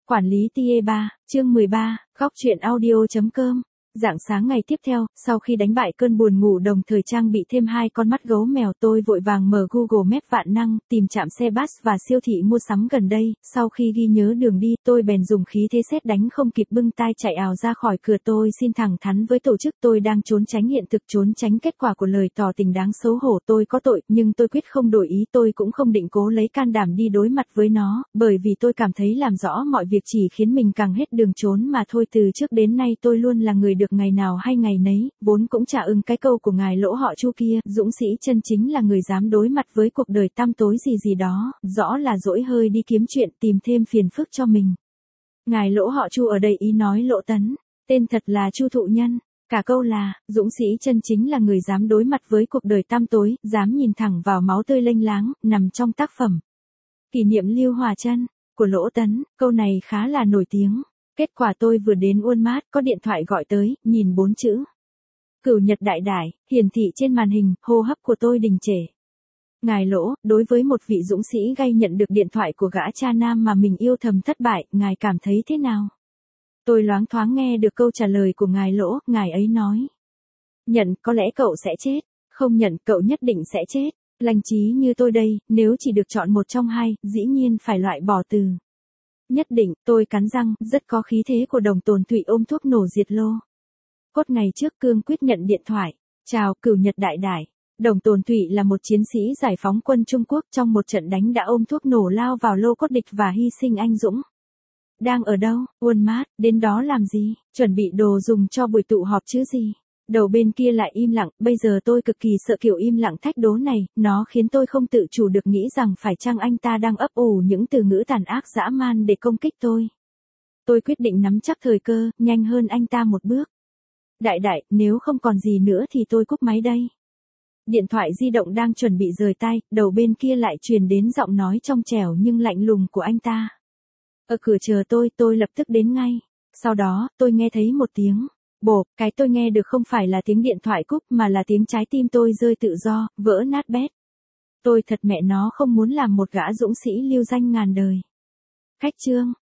Quản lý TA3, chương 13, góc truyện audio.com. Rạng sáng ngày tiếp theo, sau khi đánh bại cơn buồn ngủ đồng thời trang bị thêm 2 con mắt gấu mèo, tôi vội vàng mở Google Maps vạn năng, tìm trạm xe bus và siêu thị mua sắm gần đây. Sau khi ghi nhớ đường đi, tôi bèn dùng khí thế sét đánh không kịp bưng tai chạy ào ra khỏi cửa. Tôi xin thẳng thắn với tổ chức tôi đang trốn tránh hiện thực, trốn tránh kết quả của lời tỏ tình đáng xấu hổ. Tôi có tội, nhưng tôi quyết không đổi ý. Tôi cũng không định cố lấy can đảm đi đối mặt với nó, bởi vì tôi cảm thấy làm rõ mọi việc chỉ khiến mình càng hết đường trốn mà thôi. Từ trước đến nay tôi luôn là người được ngày nào hay ngày nấy, vốn cũng trả ưng cái câu của ngài Lỗ họ Chu kia, dũng sĩ chân chính là người dám đối mặt với cuộc đời tăm tối gì gì đó, rõ là dỗi hơi đi kiếm chuyện tìm thêm phiền phức cho mình. Ngài Lỗ họ Chu ở đây ý nói Lỗ Tấn, tên thật là Chu Thụ Nhân. Cả câu là, dũng sĩ chân chính là người dám đối mặt với cuộc đời tăm tối, dám nhìn thẳng vào máu tươi lênh láng, nằm trong tác phẩm Kỷ niệm Lưu Hòa Chân của Lỗ Tấn. Câu này khá là nổi tiếng. Kết quả tôi vừa đến Walmart, có điện thoại gọi tới, nhìn 4 chữ Cửu Nhật Đại Đải hiển thị trên màn hình, hô hấp của tôi đình trệ. Ngài Lỗ, đối với một vị dũng sĩ gay nhận được điện thoại của gã cha nam mà mình yêu thầm thất bại, ngài cảm thấy thế nào? Tôi loáng thoáng nghe được câu trả lời của ngài Lỗ, ngài ấy nói: nhận, có lẽ cậu sẽ chết, không nhận, cậu nhất định sẽ chết. Lành trí như tôi đây, nếu chỉ được chọn một trong hai, dĩ nhiên phải loại bỏ từ nhất định. Tôi cắn răng, rất có khí thế của Đồng Tồn Thụy ôm thuốc nổ diệt lô. Cốt ngày trước cương quyết nhận điện thoại. Chào, Cửu Nhật Đại Đải. Đồng Tồn Thụy là một chiến sĩ giải phóng quân Trung Quốc, trong một trận đánh đã ôm thuốc nổ lao vào lô cốt địch và hy sinh anh dũng. Đang ở đâu? Walmart, đến đó làm gì? Chuẩn bị đồ dùng cho buổi tụ họp chứ gì? Đầu bên kia lại im lặng, bây giờ tôi cực kỳ sợ kiểu im lặng thách đố này, nó khiến tôi không tự chủ được nghĩ rằng phải chăng anh ta đang ấp ủ những từ ngữ tàn ác dã man để công kích tôi. Tôi quyết định nắm chắc thời cơ, nhanh hơn anh ta một bước. Đại đại, nếu không còn gì nữa thì tôi cúp máy đây. Điện thoại di động đang chuẩn bị rời tay, đầu bên kia lại truyền đến giọng nói trong trẻo nhưng lạnh lùng của anh ta. Ở cửa chờ tôi lập tức đến ngay. Sau đó, tôi nghe thấy một tiếng bộp, cái tôi nghe được không phải là tiếng điện thoại cúp mà là tiếng trái tim tôi rơi tự do, vỡ nát bét. Tôi thật mẹ nó không muốn làm một gã dũng sĩ lưu danh ngàn đời. Khách trương,